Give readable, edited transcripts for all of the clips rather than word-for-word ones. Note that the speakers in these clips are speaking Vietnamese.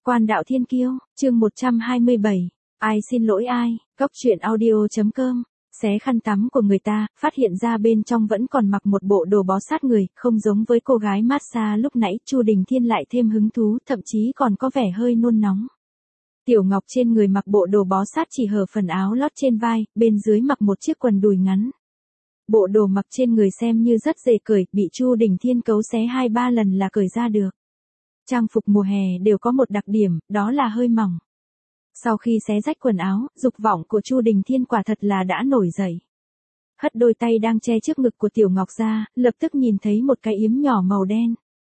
Quan đạo thiên kiêu, chương 127. Ai xin lỗi ai, Cốc truyện audio.com. Xé khăn tắm của người ta, phát hiện ra bên trong vẫn còn mặc một bộ đồ bó sát người, không giống với cô gái massage lúc nãy. Chu Đình Thiên lại thêm hứng thú, thậm chí còn có vẻ hơi nôn nóng. Tiểu Ngọc trên người mặc bộ đồ bó sát chỉ hở phần áo lót trên vai, bên dưới mặc một chiếc quần đùi ngắn. Bộ đồ mặc trên người xem như rất dễ cởi, bị Chu Đình Thiên cấu xé 2-3 lần là cởi ra được. Trang phục mùa hè đều có một đặc điểm, đó là hơi mỏng. Sau khi xé rách quần áo, dục vọng của Chu Đình Thiên quả thật là đã nổi dậy. Hất đôi tay đang che trước ngực của Tiểu Ngọc ra, lập tức nhìn thấy một cái yếm nhỏ màu đen.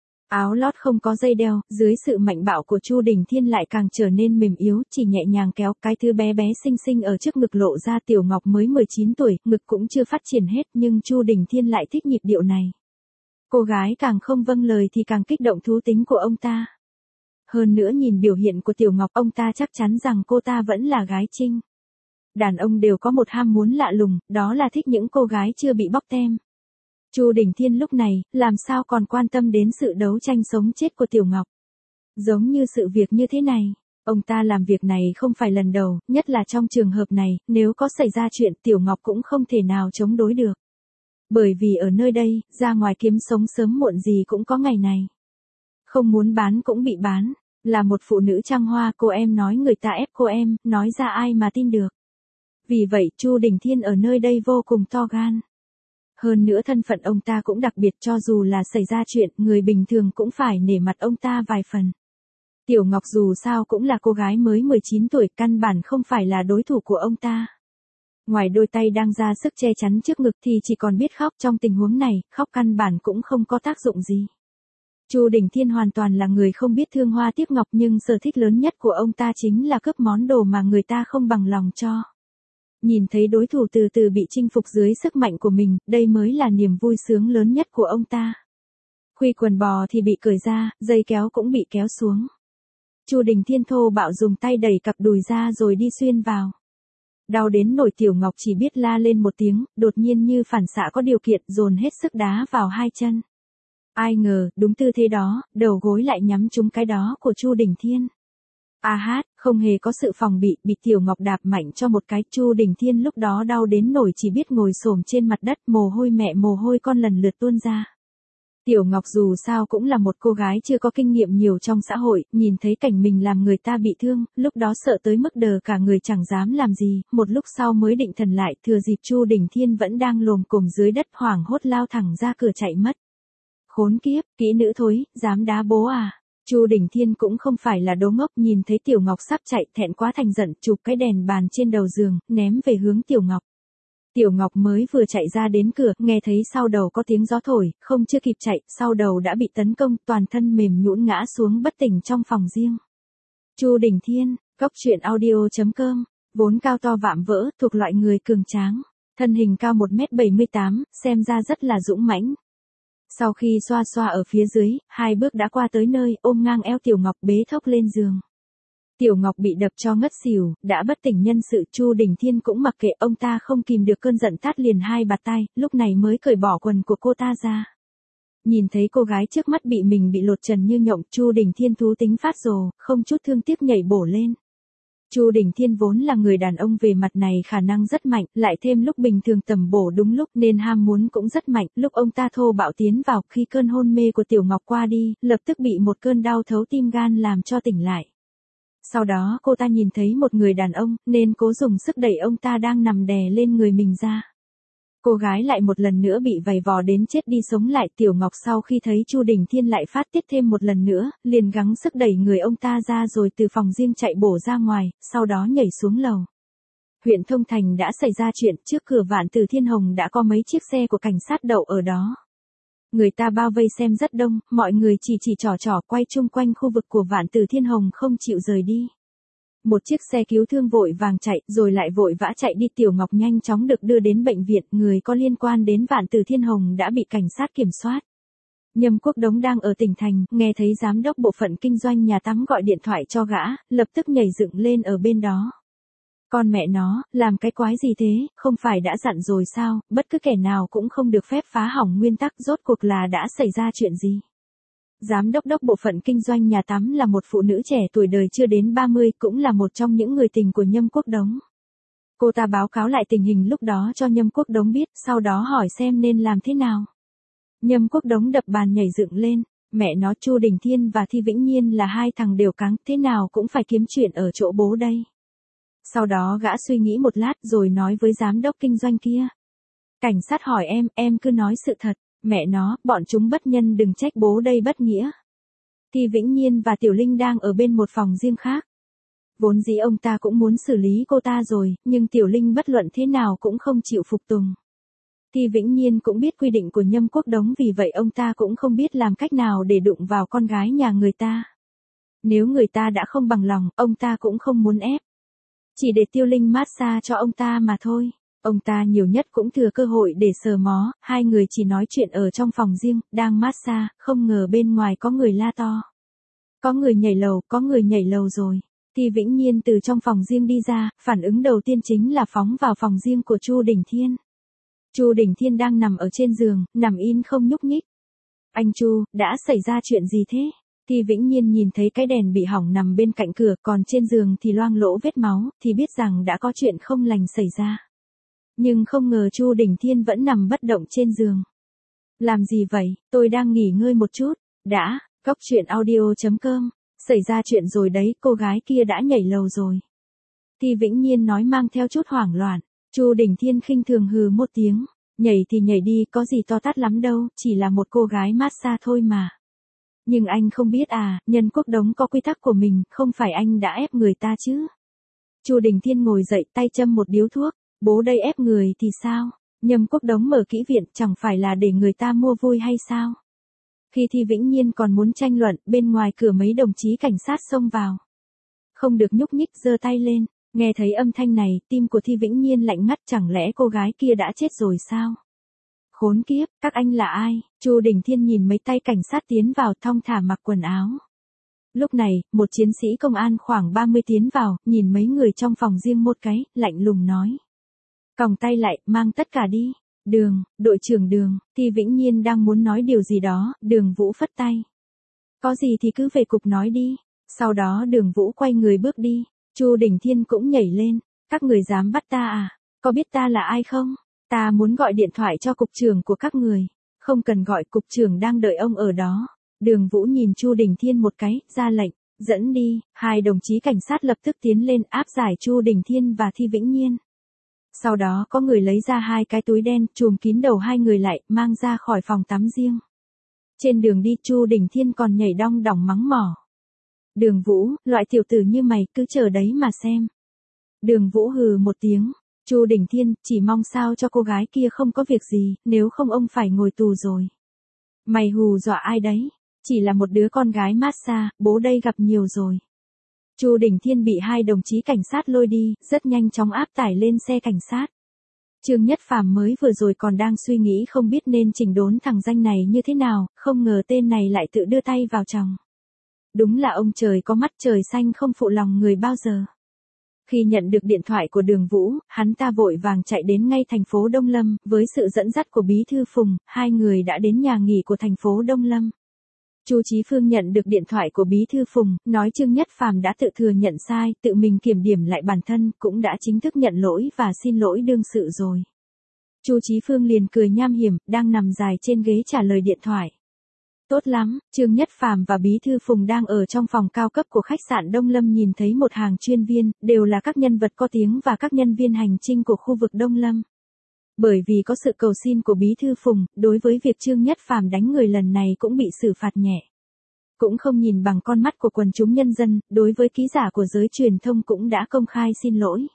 Áo lót không có dây đeo, dưới sự mạnh bạo của Chu Đình Thiên lại càng trở nên mềm yếu, chỉ nhẹ nhàng kéo cái thứ bé bé xinh xinh ở trước ngực lộ ra. Tiểu Ngọc mới 19 tuổi, ngực cũng chưa phát triển hết, nhưng Chu Đình Thiên lại thích nhịp điệu này. Cô gái càng không vâng lời thì càng kích động thú tính của ông ta. Hơn nữa nhìn biểu hiện của Tiểu Ngọc, ông ta chắc chắn rằng cô ta vẫn là gái trinh. Đàn ông đều có một ham muốn lạ lùng, đó là thích những cô gái chưa bị bóc tem. Chu Đình Thiên lúc này, làm sao còn quan tâm đến sự đấu tranh sống chết của Tiểu Ngọc. Giống như sự việc như thế này, ông ta làm việc này không phải lần đầu, nhất là trong trường hợp này, nếu có xảy ra chuyện Tiểu Ngọc cũng không thể nào chống đối được. Bởi vì ở nơi đây, ra ngoài kiếm sống sớm muộn gì cũng có ngày này. Không muốn bán cũng bị bán, là một phụ nữ trăng hoa, cô em nói người ta ép cô em, nói ra ai mà tin được. Vì vậy Chu Đình Thiên ở nơi đây vô cùng to gan. Hơn nữa thân phận ông ta cũng đặc biệt, cho dù là xảy ra chuyện, người bình thường cũng phải nể mặt ông ta vài phần. Tiểu Ngọc dù sao cũng là cô gái mới 19 tuổi, căn bản không phải là đối thủ của ông ta. Ngoài đôi tay đang ra sức che chắn trước ngực thì chỉ còn biết khóc, trong tình huống này, khóc căn bản cũng không có tác dụng gì. Chu Đình Thiên hoàn toàn là người không biết thương hoa tiếc ngọc, nhưng sở thích lớn nhất của ông ta chính là cướp món đồ mà người ta không bằng lòng cho. Nhìn thấy đối thủ từ từ bị chinh phục dưới sức mạnh của mình, đây mới là niềm vui sướng lớn nhất của ông ta. Khuy quần bò thì bị cởi ra, dây kéo cũng bị kéo xuống. Chu Đình Thiên thô bạo dùng tay đẩy cặp đùi ra rồi đi xuyên vào. Đau đến nỗi Tiểu Ngọc chỉ biết la lên một tiếng, đột nhiên như phản xạ có điều kiện dồn hết sức đá vào hai chân. Ai ngờ, đúng tư thế đó, đầu gối lại nhắm trúng cái đó của Chu Đình Thiên. Không hề có sự phòng bị Tiểu Ngọc đạp mạnh cho một cái. Chu Đình Thiên lúc đó đau đến nỗi chỉ biết ngồi xổm trên mặt đất, mồ hôi mẹ mồ hôi con lần lượt tuôn ra. Tiểu Ngọc dù sao cũng là một cô gái chưa có kinh nghiệm nhiều trong xã hội, nhìn thấy cảnh mình làm người ta bị thương, lúc đó sợ tới mức đờ cả người chẳng dám làm gì, một lúc sau mới định thần lại, thừa dịp Chu Đình Thiên vẫn đang lồm cồm dưới đất hoảng hốt lao thẳng ra cửa chạy mất. Khốn kiếp, kỹ nữ thối, dám đá bố à? Chu Đình Thiên cũng không phải là đố ngốc, nhìn thấy Tiểu Ngọc sắp chạy, thẹn quá thành giận, chụp cái đèn bàn trên đầu giường, ném về hướng Tiểu Ngọc. Tiểu Ngọc mới vừa chạy ra đến cửa, nghe thấy sau đầu có tiếng gió thổi, không chưa kịp chạy, sau đầu đã bị tấn công, toàn thân mềm nhũn ngã xuống bất tỉnh trong phòng riêng. Chu Đình Thiên, Cốc truyện audio.com, vốn cao to vạm vỡ, thuộc loại người cường tráng, thân hình cao 1m78, xem ra rất là dũng mãnh. Sau khi xoa xoa ở phía dưới, 2 bước đã qua tới nơi, ôm ngang eo Tiểu Ngọc bế thốc lên giường. Tiểu Ngọc bị đập cho ngất xỉu, đã bất tỉnh nhân sự. Chu Đình Thiên cũng mặc kệ, ông ta không kìm được cơn giận tát liền 2 bạt tay, lúc này mới cởi bỏ quần của cô ta ra. Nhìn thấy cô gái trước mắt bị mình bị lột trần như nhộng, Chu Đình Thiên thú tính phát rồ, không chút thương tiếc nhảy bổ lên. Chu Đình Thiên vốn là người đàn ông về mặt này khả năng rất mạnh, lại thêm lúc bình thường tầm bổ đúng lúc nên ham muốn cũng rất mạnh. Lúc ông ta thô bạo tiến vào, khi cơn hôn mê của Tiểu Ngọc qua đi, lập tức bị một cơn đau thấu tim gan làm cho tỉnh lại. Sau đó cô ta nhìn thấy một người đàn ông, nên cố dùng sức đẩy ông ta đang nằm đè lên người mình ra. Cô gái lại một lần nữa bị vầy vò đến chết đi sống lại. Tiểu Ngọc sau khi thấy Chu Đình Thiên lại phát tiết thêm một lần nữa, liền gắng sức đẩy người ông ta ra rồi từ phòng riêng chạy bổ ra ngoài, sau đó nhảy xuống lầu. Huyện Thông Thành đã xảy ra chuyện, trước cửa Vạn Tử Thiên Hồng đã có mấy chiếc xe của cảnh sát đậu ở đó. Người ta bao vây xem rất đông, mọi người chỉ trỏ quay chung quanh khu vực của Vạn Tử Thiên Hồng không chịu rời đi. Một chiếc xe cứu thương vội vàng chạy, rồi lại vội vã chạy đi. Tiểu Ngọc nhanh chóng được đưa đến bệnh viện, người có liên quan đến Vạn Tử Thiên Hồng đã bị cảnh sát kiểm soát. Nhâm Quốc Đống đang ở tỉnh thành, nghe thấy giám đốc bộ phận kinh doanh nhà tắm gọi điện thoại cho gã, lập tức nhảy dựng lên ở bên đó. Con mẹ nó, làm cái quái gì thế, không phải đã dặn rồi sao, bất cứ kẻ nào cũng không được phép phá hỏng nguyên tắc, rốt cuộc là đã xảy ra chuyện gì. Giám đốc đốc bộ phận kinh doanh nhà tắm là một phụ nữ trẻ tuổi đời chưa đến 30, cũng là một trong những người tình của Nhâm Quốc Đống. Cô ta báo cáo lại tình hình lúc đó cho Nhâm Quốc Đống biết, sau đó hỏi xem nên làm thế nào. Nhâm Quốc Đống đập bàn nhảy dựng lên, mẹ nó, Chu Đình Thiên và Thi Vĩnh Nhiên là hai thằng đều cáng, thế nào cũng phải kiếm chuyện ở chỗ bố đây. Sau đó gã suy nghĩ một lát rồi nói với giám đốc kinh doanh kia. Cảnh sát hỏi em cứ nói sự thật, mẹ nó, bọn chúng bất nhân đừng trách bố đây bất nghĩa. Thi Vĩnh Nhiên và Tiểu Linh đang ở bên một phòng riêng khác. Vốn dĩ ông ta cũng muốn xử lý cô ta rồi, nhưng Tiểu Linh bất luận thế nào cũng không chịu phục tùng. Thi Vĩnh Nhiên cũng biết quy định của Nhâm Quốc Đống, vì vậy ông ta cũng không biết làm cách nào để đụng vào con gái nhà người ta. Nếu người ta đã không bằng lòng, ông ta cũng không muốn ép. Chỉ để Tiêu Linh massage cho ông ta mà thôi. Ông ta nhiều nhất cũng thừa cơ hội để sờ mó, hai người chỉ nói chuyện ở trong phòng riêng, đang massage, không ngờ bên ngoài có người la to. Có người nhảy lầu rồi. Thi Vĩnh Nhiên từ trong phòng riêng đi ra, phản ứng đầu tiên chính là phóng vào phòng riêng của Chu Đình Thiên. Chu Đình Thiên đang nằm ở trên giường, nằm yên không nhúc nhích. Anh Chu, đã xảy ra chuyện gì thế? Thi Vĩnh Nhiên nhìn thấy cái đèn bị hỏng nằm bên cạnh cửa, còn trên giường thì loang lỗ vết máu, thì biết rằng đã có chuyện không lành xảy ra. Nhưng không ngờ Chu Đình Thiên vẫn nằm bất động trên giường. Làm gì vậy, tôi đang nghỉ ngơi một chút. Đã, Cóc Truyện Audio.com. Xảy ra chuyện rồi đấy, cô gái kia đã nhảy lầu rồi. Thi Vĩnh Nhiên nói mang theo chút hoảng loạn. Chu Đình Thiên khinh thường hừ một tiếng. Nhảy thì nhảy đi, có gì to tát lắm đâu, chỉ là một cô gái massage thôi mà. Nhưng anh không biết à, Nhân Quốc Đống có quy tắc của mình, không phải anh đã ép người ta chứ. Chu Đình Thiên ngồi dậy, tay châm một điếu thuốc. Bố đây ép người thì sao? Nhâm Quốc Đống mở kỹ viện, chẳng phải là để người ta mua vui hay sao? Khi Thi Vĩnh Nhiên còn muốn tranh luận, bên ngoài cửa mấy đồng chí cảnh sát xông vào. Không được nhúc nhích, giơ tay lên. Nghe thấy âm thanh này, tim của Thi Vĩnh Nhiên lạnh ngắt, chẳng lẽ cô gái kia đã chết rồi sao? Khốn kiếp, các anh là ai? Chu Đình Thiên nhìn mấy tay cảnh sát tiến vào, thong thả mặc quần áo. Lúc này, một chiến sĩ công an khoảng 30 tiến vào, nhìn mấy người trong phòng riêng một cái, lạnh lùng nói. Còng tay lại, mang tất cả đi. Đội trưởng Đường, Thi Vĩnh Nhiên đang muốn nói điều gì đó, Đường Vũ phất tay. Có gì thì cứ về cục nói đi. Sau đó Đường Vũ quay người bước đi. Chu Đình Thiên cũng nhảy lên. Các người dám bắt ta à? Có biết ta là ai không? Ta muốn gọi điện thoại cho cục trưởng của các người. Không cần gọi, cục trưởng đang đợi ông ở đó. Đường Vũ nhìn Chu Đình Thiên một cái, ra lệnh, dẫn đi. Hai đồng chí cảnh sát lập tức tiến lên áp giải Chu Đình Thiên và Thi Vĩnh Nhiên. Sau đó có người lấy ra hai cái túi đen, trùm kín đầu hai người lại, mang ra khỏi phòng tắm riêng. Trên đường đi Chu Đình Thiên còn nhảy đong đỏng mắng mỏ. Đường Vũ, loại tiểu tử như mày, cứ chờ đấy mà xem. Đường Vũ hừ một tiếng. Chu Đình Thiên, chỉ mong sao cho cô gái kia không có việc gì, nếu không ông phải ngồi tù rồi. Mày hù dọa ai đấy? Chỉ là một đứa con gái massage, bố đây gặp nhiều rồi. Chu Đình Thiên bị hai đồng chí cảnh sát lôi đi, rất nhanh chóng áp tải lên xe cảnh sát. Trương Nhất Phàm mới vừa rồi còn đang suy nghĩ không biết nên chỉnh đốn thằng danh này như thế nào, không ngờ tên này lại tự đưa tay vào chồng. Đúng là ông trời có mắt, trời xanh không phụ lòng người bao giờ. Khi nhận được điện thoại của Đường Vũ, hắn ta vội vàng chạy đến ngay thành phố Đông Lâm, với sự dẫn dắt của Bí thư Phùng, hai người đã đến nhà nghỉ của thành phố Đông Lâm. Chu Chí Phương nhận được điện thoại của Bí thư Phùng, nói Trương Nhất Phàm đã tự thừa nhận sai, tự mình kiểm điểm lại bản thân, cũng đã chính thức nhận lỗi và xin lỗi đương sự rồi. Chu Chí Phương liền cười nham hiểm, đang nằm dài trên ghế trả lời điện thoại. Tốt lắm, Trương Nhất Phàm và Bí thư Phùng đang ở trong phòng cao cấp của khách sạn Đông Lâm nhìn thấy một hàng chuyên viên, đều là các nhân vật có tiếng và các nhân viên hành trinh của khu vực Đông Lâm. Bởi vì có sự cầu xin của Bí thư Phùng, đối với việc Trương Nhất Phàm đánh người lần này cũng bị xử phạt nhẹ. Cũng không nhìn bằng con mắt của quần chúng nhân dân, đối với ký giả của giới truyền thông cũng đã công khai xin lỗi.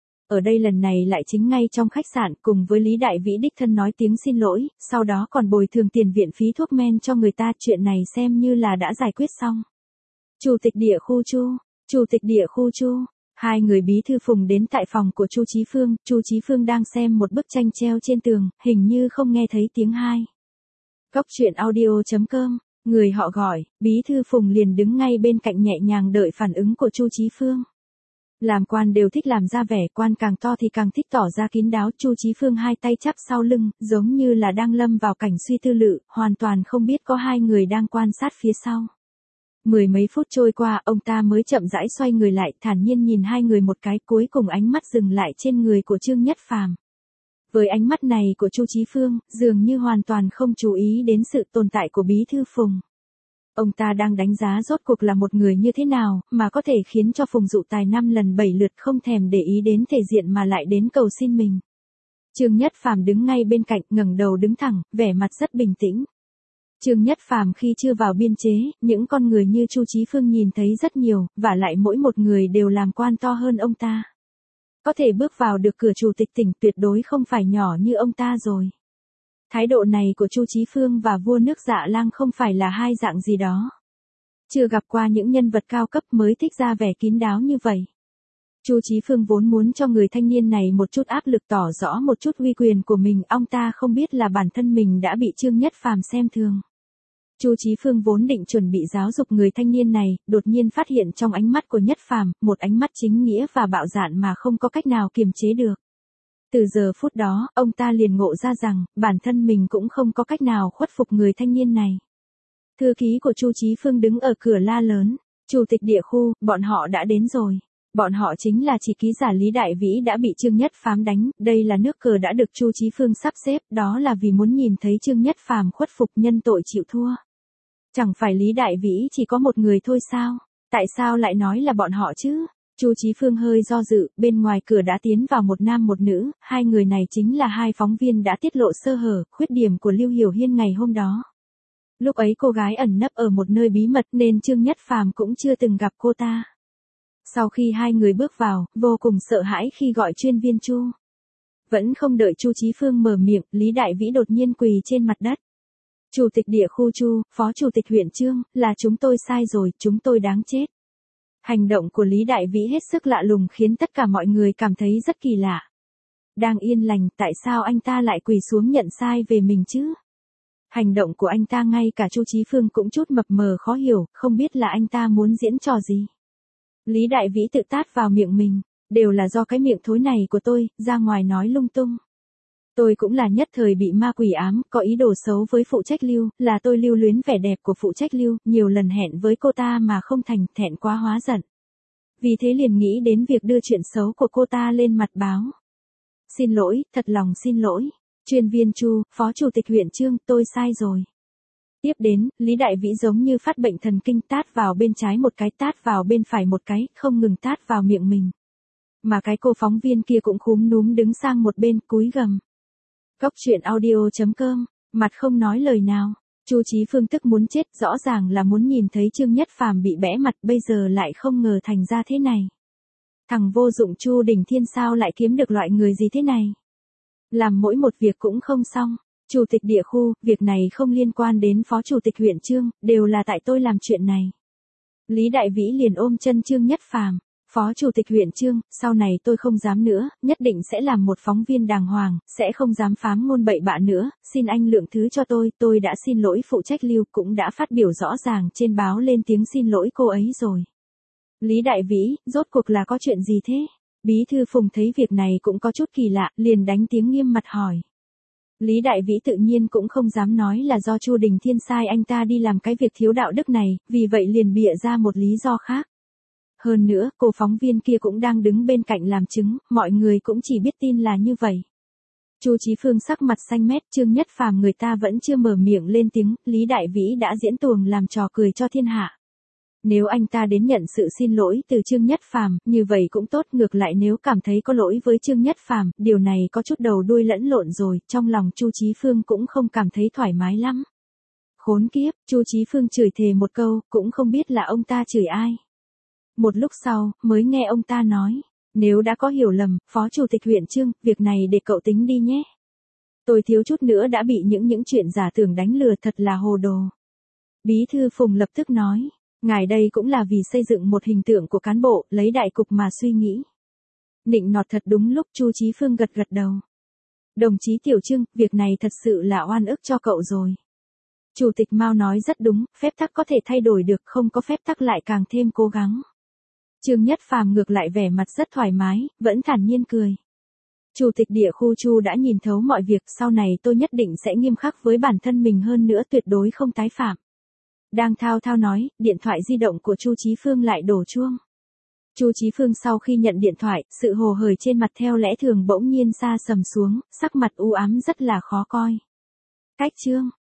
Ở đây lần này lại chính ngay trong khách sạn, cùng với Lý Đại Vĩ đích thân nói tiếng xin lỗi, sau đó còn bồi thường tiền viện phí thuốc men cho người ta, chuyện này xem như là đã giải quyết xong. Chủ tịch địa khu Chu, hai người Bí thư Phùng đến tại phòng của Chu Chí Phương đang xem một bức tranh treo trên tường, hình như không nghe thấy tiếng hai. Cóc Truyện Audio.com, người họ gọi, Bí thư Phùng liền đứng ngay bên cạnh nhẹ nhàng đợi phản ứng của Chu Chí Phương. Làm quan đều thích làm ra vẻ, quan càng to thì càng thích tỏ ra kín đáo. Chu Chí Phương hai tay chắp sau lưng, giống như là đang lâm vào cảnh suy tư lự, hoàn toàn không biết có hai người đang quan sát phía sau. Mười mấy phút trôi qua, ông ta mới chậm rãi xoay người lại, thản nhiên nhìn hai người một cái, cuối cùng ánh mắt dừng lại trên người của Trương Nhất Phàm. Với ánh mắt này của Chu Chí Phương, dường như hoàn toàn không chú ý đến sự tồn tại của Bí thư Phùng. Ông ta đang đánh giá rốt cuộc là một người như thế nào, mà có thể khiến cho Phùng Dụ Tài 5 lần 7 lượt không thèm để ý đến thể diện mà lại đến cầu xin mình. Trương Nhất Phàm đứng ngay bên cạnh, ngẩng đầu đứng thẳng, vẻ mặt rất bình tĩnh. Trương Nhất Phàm khi chưa vào biên chế, những con người như Chu Chí Phương nhìn thấy rất nhiều, và lại mỗi một người đều làm quan to hơn ông ta. Có thể bước vào được cửa chủ tịch tỉnh tuyệt đối không phải nhỏ như ông ta rồi. Thái độ này của Chu Chí Phương và vua nước Dạ Lang không phải là hai dạng gì đó. Chưa gặp qua những nhân vật cao cấp mới thích ra vẻ kín đáo như vậy. Chu Chí Phương vốn muốn cho người thanh niên này một chút áp lực, tỏ rõ một chút uy quyền của mình, ông ta không biết là bản thân mình đã bị Trương Nhất Phàm xem thường. Chu Chí Phương vốn định chuẩn bị giáo dục người thanh niên này, đột nhiên phát hiện trong ánh mắt của Nhất Phàm, một ánh mắt chính nghĩa và bạo dạn mà không có cách nào kiềm chế được. Từ giờ phút đó, ông ta liền ngộ ra rằng, bản thân mình cũng không có cách nào khuất phục người thanh niên này. Thư ký của Chu Chí Phương đứng ở cửa la lớn, Chủ tịch địa khu, bọn họ đã đến rồi. Bọn họ chính là chỉ ký giả Lý Đại Vĩ đã bị Trương Nhất Phàm đánh, đây là nước cờ đã được Chu Chí Phương sắp xếp, đó là vì muốn nhìn thấy Trương Nhất Phàm khuất phục, nhân tội chịu thua. Chẳng phải Lý Đại Vĩ chỉ có một người thôi sao? Tại sao lại nói là bọn họ chứ? Chu Chí Phương hơi do dự, bên ngoài cửa đã tiến vào một nam một nữ, hai người này chính là hai phóng viên đã tiết lộ sơ hở, khuyết điểm của Lưu Hiểu Hiên ngày hôm đó. Lúc ấy cô gái ẩn nấp ở một nơi bí mật nên Trương Nhất Phàm cũng chưa từng gặp cô ta. Sau khi hai người bước vào, vô cùng sợ hãi khi gọi chuyên viên Chu. Vẫn không đợi Chu Chí Phương mở miệng, Lý Đại Vĩ đột nhiên quỳ trên mặt đất. Chủ tịch địa khu Chu, phó chủ tịch huyện Trương, là chúng tôi sai rồi, chúng tôi đáng chết. Hành động của Lý Đại Vĩ hết sức lạ lùng khiến tất cả mọi người cảm thấy rất kỳ lạ. Đang yên lành, tại sao anh ta lại quỳ xuống nhận sai về mình chứ? Hành động của anh ta ngay cả Chu Chí Phương cũng chút mập mờ khó hiểu, không biết là anh ta muốn diễn trò gì. Lý Đại Vĩ tự tát vào miệng mình, đều là do cái miệng thối này của tôi, ra ngoài nói lung tung. Tôi cũng là nhất thời bị ma quỷ ám, có ý đồ xấu với phụ trách Lưu, là tôi lưu luyến vẻ đẹp của phụ trách Lưu, nhiều lần hẹn với cô ta mà không thành, thẹn quá hóa giận. Vì thế liền nghĩ đến việc đưa chuyện xấu của cô ta lên mặt báo. Xin lỗi, thật lòng xin lỗi. Chuyên viên Chu, phó chủ tịch huyện Trương, tôi sai rồi. Tiếp đến, Lý Đại Vĩ giống như phát bệnh thần kinh, tát vào bên trái một cái, tát vào bên phải một cái, không ngừng tát vào miệng mình. Mà cái cô phóng viên kia cũng khúm núm đứng sang một bên, cúi gằm. Cóc truyện audio.com, mặt không nói lời nào. Chu Chí Phương tức muốn chết, rõ ràng là muốn nhìn thấy Trương Nhất Phàm bị bẽ mặt, bây giờ lại không ngờ thành ra thế này. Thằng vô dụng Chu Đình Thiên sao lại kiếm được loại người gì thế này? Làm mỗi một việc cũng không xong. Chủ tịch địa khu, việc này không liên quan đến phó chủ tịch huyện Trương, đều là tại tôi làm chuyện này. Lý Đại Vĩ liền ôm chân Trương Nhất Phàm. Phó chủ tịch huyện Trương, sau này tôi không dám nữa, nhất định sẽ làm một phóng viên đàng hoàng, sẽ không dám phám ngôn bậy bạ nữa, xin anh lượng thứ cho tôi đã xin lỗi phụ trách Lưu, cũng đã phát biểu rõ ràng trên báo lên tiếng xin lỗi cô ấy rồi. Lý Đại Vĩ, rốt cuộc là có chuyện gì thế? Bí thư Phùng thấy việc này cũng có chút kỳ lạ, liền đánh tiếng nghiêm mặt hỏi. Lý Đại Vĩ tự nhiên cũng không dám nói là do Chu Đình Thiên sai anh ta đi làm cái việc thiếu đạo đức này, vì vậy liền bịa ra một lý do khác. Hơn nữa, cô phóng viên kia cũng đang đứng bên cạnh làm chứng, mọi người cũng chỉ biết tin là như vậy. Chu Chí Phương sắc mặt xanh mét, Trương Nhất Phàm người ta vẫn chưa mở miệng lên tiếng, Lý Đại Vĩ đã diễn tuồng làm trò cười cho thiên hạ. Nếu anh ta đến nhận sự xin lỗi từ Trương Nhất Phàm, như vậy cũng tốt, ngược lại nếu cảm thấy có lỗi với Trương Nhất Phàm, điều này có chút đầu đuôi lẫn lộn rồi, trong lòng Chu Chí Phương cũng không cảm thấy thoải mái lắm. Khốn kiếp, Chu Chí Phương chửi thề một câu, cũng không biết là ông ta chửi ai. Một lúc sau, mới nghe ông ta nói, nếu đã có hiểu lầm, phó chủ tịch huyện Trương, việc này để cậu tính đi nhé. Tôi thiếu chút nữa đã bị những chuyện giả tưởng đánh lừa, thật là hồ đồ. Bí thư Phùng lập tức nói, ngài đây cũng là vì xây dựng một hình tượng của cán bộ, lấy đại cục mà suy nghĩ. Nịnh nọt thật đúng lúc. Chu Chí Phương gật gật đầu. Đồng chí Tiểu Trương, việc này thật sự là oan ức cho cậu rồi. Chủ tịch Mao nói rất đúng, phép tắc có thể thay đổi được, không có phép tắc lại càng thêm cố gắng. Trương Nhất Phàm ngược lại vẻ mặt rất thoải mái, vẫn thản nhiên cười. Chủ tịch địa khu Chu đã nhìn thấu mọi việc, sau này tôi nhất định sẽ nghiêm khắc với bản thân mình hơn nữa, tuyệt đối không tái phạm. Đang thao thao nói, điện thoại di động của Chu Chí Phương lại đổ chuông. Chu Chí Phương sau khi nhận điện thoại, sự hồ hởi trên mặt theo lẽ thường bỗng nhiên sa sầm xuống, sắc mặt u ám rất là khó coi. Cách Trương